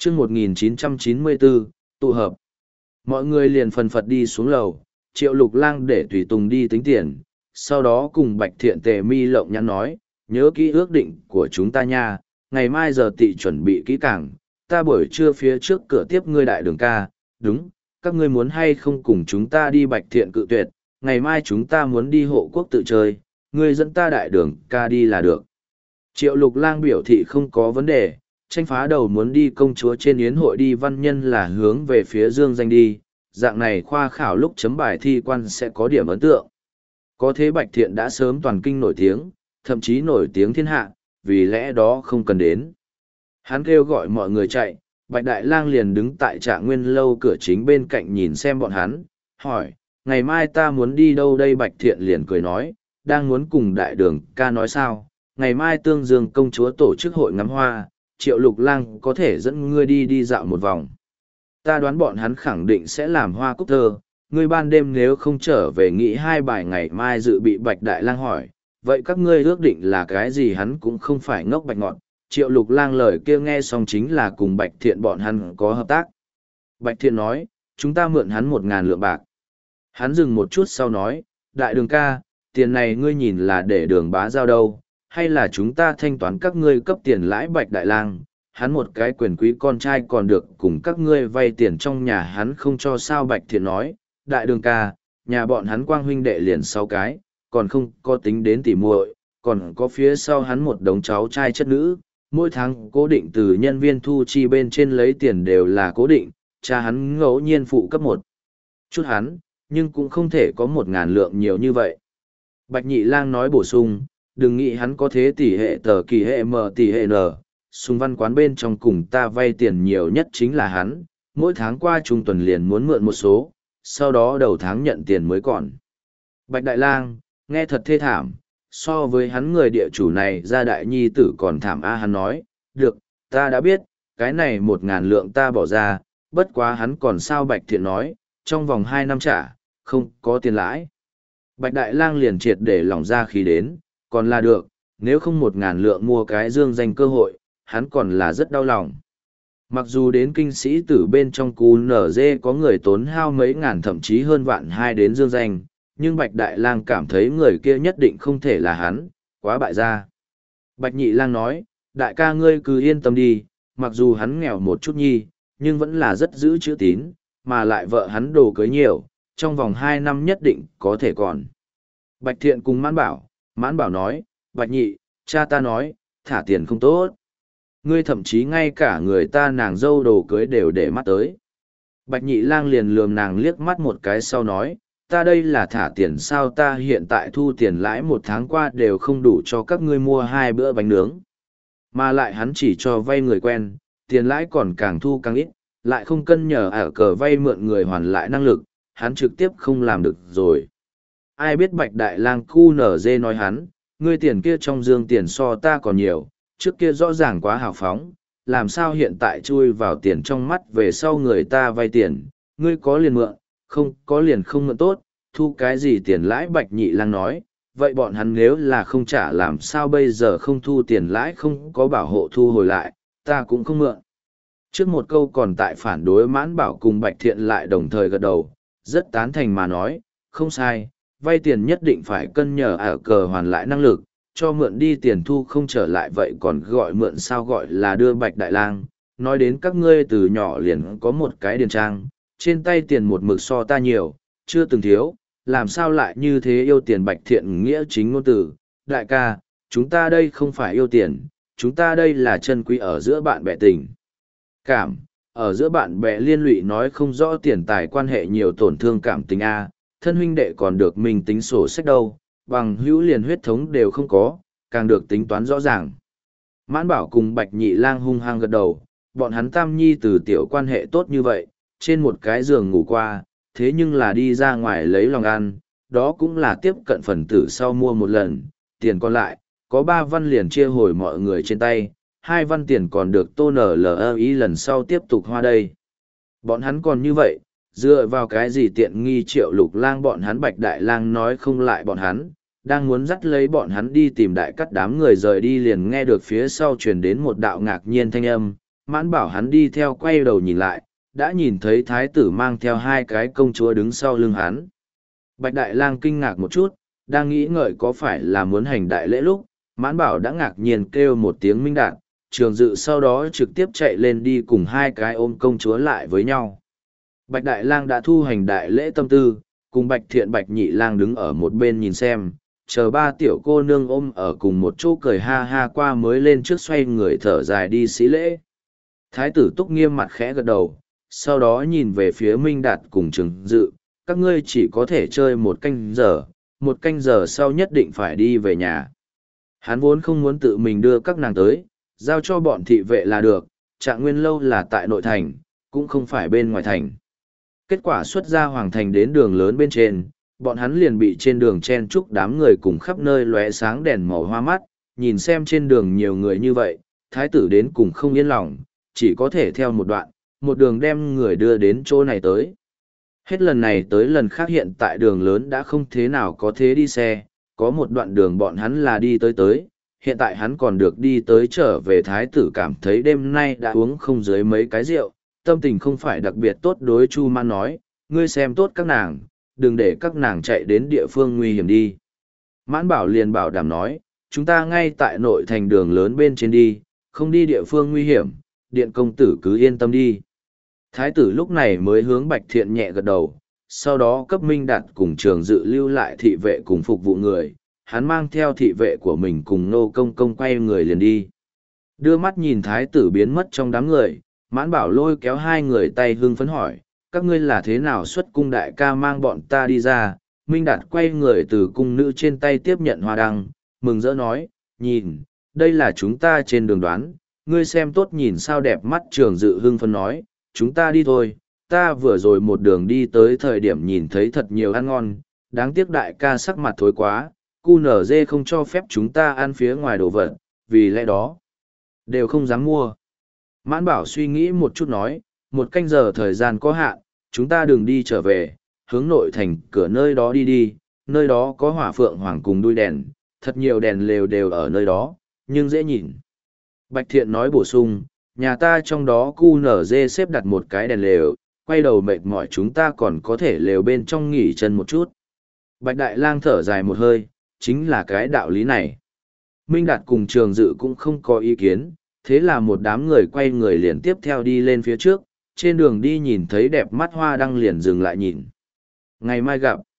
chương 1994, tụ hợp. Mọi người liền phần phật đi xuống lầu, Triệu Lục Lang để tùy tùng đi tính tiền, sau đó cùng Bạch Thiện Tề Mi Lộng Nhãn nói, nhớ kỹ ước định của chúng ta nha, ngày mai giờ tị chuẩn bị kỹ càng, ta buổi trưa phía trước cửa tiếp ngươi đại đường ca, đúng, các ngươi muốn hay không cùng chúng ta đi Bạch Thiện cự tuyệt, ngày mai chúng ta muốn đi hộ quốc tự chơi, ngươi dẫn ta đại đường ca đi là được. Triệu Lục Lang biểu thị không có vấn đề, tranh phá đầu muốn đi công chúa trên yến hội đi văn nhân là hướng về phía Dương Danh đi, dạng này khoa khảo lúc chấm bài thi quan sẽ có điểm ấn tượng. Có thế Bạch Thiện đã sớm toàn kinh nổi tiếng, thậm chí nổi tiếng thiên hạ, vì lẽ đó không cần đến. Hắn kêu gọi mọi người chạy, Bạch Đại Lang liền đứng tại Trạng Nguyên lâu cửa chính bên cạnh nhìn xem bọn hắn, hỏi, ngày mai ta muốn đi đâu đây? Bạch Thiện liền cười nói, đang muốn cùng đại đường ca nói sao, ngày mai Tương Dương công chúa tổ chức hội ngắm hoa, Triệu Lục Lang có thể dẫn ngươi đi dạo một vòng. Ta đoán bọn hắn khẳng định sẽ làm hoa cúc thơ, ngươi ban đêm nếu không trở về nghĩ 2 bài ngày mai dự bị. Bạch Đại Lang hỏi, vậy các ngươi ước định là cái gì? Hắn cũng không phải ngốc bạch ngọt. Triệu Lục Lang lời kia nghe xong chính là cùng Bạch Thiện bọn hắn có hợp tác. Bạch Thiện nói, chúng ta mượn hắn 1.000 lượng bạc. Hắn dừng một chút sau nói, đại đường ca, tiền này ngươi nhìn là để Đường Bá giao đâu, hay là chúng ta thanh toán các ngươi cấp tiền lãi? Bạch Đại Lang, hắn một cái quyền quý con trai còn được cùng các ngươi vay tiền trong nhà hắn không cho sao? Bạch Thiện nói, đại đường ca, nhà bọn hắn quang huynh đệ liền 6 cái, còn không có tính đến tỉ muội, còn có phía sau hắn một đống cháu trai chất nữ, mỗi tháng cố định từ nhân viên thu chi bên trên lấy tiền đều là cố định, cha hắn ngẫu nhiên phụ cấp một chút hắn, nhưng cũng không thể có 1.000 lượng nhiều như vậy. Bạch Nhị Lang nói bổ sung, đừng nghĩ hắn có thế tỷ hệ tờ kỳ hệ m tỷ hệ n, Sùng Văn quán bên trong cùng ta vay tiền nhiều nhất chính là hắn, mỗi tháng qua trung tuần liền muốn mượn một số, sau đó đầu tháng nhận tiền mới còn. Bạch Đại Lang, nghe thật thê thảm, so với hắn người địa chủ này gia đại nhi tử còn thảm a. Hắn nói, được, ta đã biết, cái này 1.000 lượng ta bỏ ra, bất quá hắn còn sao? Bạch Thiện nói, trong vòng 2 năm trả, không có tiền lãi. Bạch Đại Lang liền triệt để lỏng ra khí đến, còn là được, nếu không 1.000 lượng mua cái Dương Danh cơ hội, hắn còn là rất đau lòng. Mặc dù đến kinh sĩ tử bên trong QNZ có người tốn hao mấy ngàn thậm chí hơn vạn hai đến Dương Danh, nhưng Bạch Đại Lang cảm thấy người kia nhất định không thể là hắn, quá bại gia. Bạch Nhị Lang nói, đại ca ngươi cứ yên tâm đi, mặc dù hắn nghèo một chút nhi, nhưng vẫn là rất giữ chữ tín, mà lại vợ hắn đồ cưới nhiều, trong vòng 2 năm nhất định có thể còn. Bạch Thiện cùng Mãn Bảo nói, Bạch Nhị, cha ta nói, thả tiền không tốt. Ngươi thậm chí ngay cả người ta nàng dâu đồ cưới đều để mắt tới. Bạch Nhị Lang liền lườm nàng liếc mắt một cái sau nói, ta đây là thả tiền sao? Ta hiện tại thu tiền lãi 1 tháng qua đều không đủ cho các ngươi mua 2 bữa bánh nướng. Mà lại hắn chỉ cho vay người quen, tiền lãi còn càng thu càng ít, lại không cân nhờ ở cờ vay mượn người hoàn lại năng lực, hắn trực tiếp không làm được rồi. Ai biết Bạch Đại Lang QNZ nói hắn, ngươi tiền kia trong dương tiền so ta còn nhiều, trước kia rõ ràng quá hào phóng, làm sao hiện tại chui vào tiền trong mắt về sau người ta vay tiền, ngươi có liền mượn, không có liền không mượn tốt, thu cái gì tiền lãi? Bạch Nhị Lang nói, vậy bọn hắn nếu là không trả làm sao bây giờ? Không thu tiền lãi không có bảo hộ thu hồi lại, ta cũng không mượn. Trước một câu còn tại phản đối, Mãn Bảo cùng Bạch Thiện lại đồng thời gật đầu, rất tán thành mà nói, không sai, vay tiền nhất định phải cân nhờ ở cờ hoàn lại năng lực, cho mượn đi tiền thu không trở lại vậy còn gọi mượn sao? Gọi là đưa. Bạch Đại Lang, nói đến các ngươi từ nhỏ liền có một cái điền trang, trên tay tiền một mực so ta nhiều, chưa từng thiếu, làm sao lại như thế yêu tiền? Bạch Thiện nghĩa chính ngôn từ, đại ca, chúng ta đây không phải yêu tiền, chúng ta đây là chân quý ở giữa bạn bè tình cảm, ở giữa bạn bè liên lụy nói không rõ tiền tài quan hệ nhiều tổn thương cảm tình a. Thân huynh đệ còn được mình tính sổ sách đâu, bằng hữu liền huyết thống đều không có, càng được tính toán rõ ràng. Mãn Bảo cùng Bạch Nhị Lang hung hăng gật đầu, bọn hắn tam nhi từ tiểu quan hệ tốt như vậy, trên một cái giường ngủ qua, thế nhưng là đi ra ngoài lấy lòng ăn, đó cũng là tiếp cận phần tử sau mua một lần, tiền còn lại, có 3 văn liền chia hồi mọi người trên tay, 2 văn tiền còn được Tô NLI lần sau tiếp tục hoa đây. Bọn hắn còn như vậy, dựa vào cái gì tiện nghi Triệu Lục Lang bọn hắn? Bạch Đại Lang nói không lại bọn hắn, đang muốn dắt lấy bọn hắn đi tìm đại cắt, đám người rời đi liền nghe được phía sau truyền đến một đạo ngạc nhiên thanh âm, Mãn Bảo hắn đi theo quay đầu nhìn lại, đã nhìn thấy thái tử mang theo hai cái công chúa đứng sau lưng hắn. Bạch Đại Lang kinh ngạc một chút, đang nghĩ ngợi có phải là muốn hành đại lễ lúc, Mãn Bảo đã ngạc nhiên kêu một tiếng minh đạn, Trường Dự sau đó trực tiếp chạy lên đi cùng hai cái ôm công chúa lại với nhau. Bạch Đại Lang đã thu hành đại lễ tâm tư, cùng Bạch Thiện Bạch Nhị Lang đứng ở một bên nhìn xem, chờ ba tiểu cô nương ôm ở cùng một chỗ cười ha ha qua mới lên trước xoay người thở dài đi sĩ lễ. Thái tử Túc nghiêm mặt khẽ gật đầu, sau đó nhìn về phía Minh Đạt cùng Trường Dự, các ngươi chỉ có thể chơi một canh giờ sau nhất định phải đi về nhà. Hắn vốn không muốn tự mình đưa các nàng tới, giao cho bọn thị vệ là được, Trạng Nguyên lâu là tại nội thành, cũng không phải bên ngoài thành. Kết quả xuất ra hoàng thành đến đường lớn bên trên, bọn hắn liền bị trên đường chen chúc đám người cùng khắp nơi lóe sáng đèn màu hoa mắt, nhìn xem trên đường nhiều người như vậy, thái tử đến cùng không yên lòng, chỉ có thể theo một đoạn, một đường đem người đưa đến chỗ này tới. Hết lần này tới lần khác hiện tại đường lớn đã không thế nào có thế đi xe, có một đoạn đường bọn hắn là đi tới, hiện tại hắn còn được đi tới trở về thái tử cảm thấy đêm nay đã uống không dưới mấy cái rượu, tâm tình không phải đặc biệt tốt đối Chu Man nói, ngươi xem tốt các nàng, đừng để các nàng chạy đến địa phương nguy hiểm đi. Mãn Bảo liền bảo đảm nói, chúng ta ngay tại nội thành đường lớn bên trên đi, không đi địa phương nguy hiểm, điện công tử cứ yên tâm đi. Thái tử lúc này mới hướng Bạch Thiện nhẹ gật đầu, sau đó cấp Minh Đạt cùng Trường Dự lưu lại thị vệ cùng phục vụ người, hắn mang theo thị vệ của mình cùng Nô Công Công quay người liền đi. Đưa mắt nhìn thái tử biến mất trong đám người, Mãn Bảo lôi kéo hai người tay hưng phấn hỏi, các ngươi là thế nào xuất cung đại ca mang bọn ta đi ra? Minh Đạt quay người từ cung nữ trên tay tiếp nhận hoa đăng, mừng rỡ nói, nhìn, đây là chúng ta trên đường đoán, ngươi xem tốt nhìn sao đẹp mắt. Trường Dự hưng phấn nói, chúng ta đi thôi, ta vừa rồi một đường đi tới thời điểm nhìn thấy thật nhiều ăn ngon, đáng tiếc đại ca sắc mặt thối quá, QNZ không cho phép chúng ta ăn phía ngoài đồ vật, vì lẽ đó, đều không dám mua. Mãn Bảo suy nghĩ một chút nói, một canh giờ thời gian có hạn, chúng ta đừng đi trở về, hướng nội thành cửa nơi đó đi, nơi đó có hỏa phượng hoàng cùng đuôi đèn, thật nhiều đèn lều đều ở nơi đó, nhưng dễ nhìn. Bạch Thiện nói bổ sung, nhà ta trong đó QNZ xếp đặt một cái đèn lều, quay đầu mệt mỏi chúng ta còn có thể lều bên trong nghỉ chân một chút. Bạch Đại Lang thở dài một hơi, chính là cái đạo lý này. Minh Đạt cùng Trường Dự cũng không có ý kiến, thế là một đám người quay người liền tiếp theo đi lên phía trước, trên đường đi nhìn thấy đẹp mắt hoa đăng liền dừng lại nhìn. Ngày mai gặp.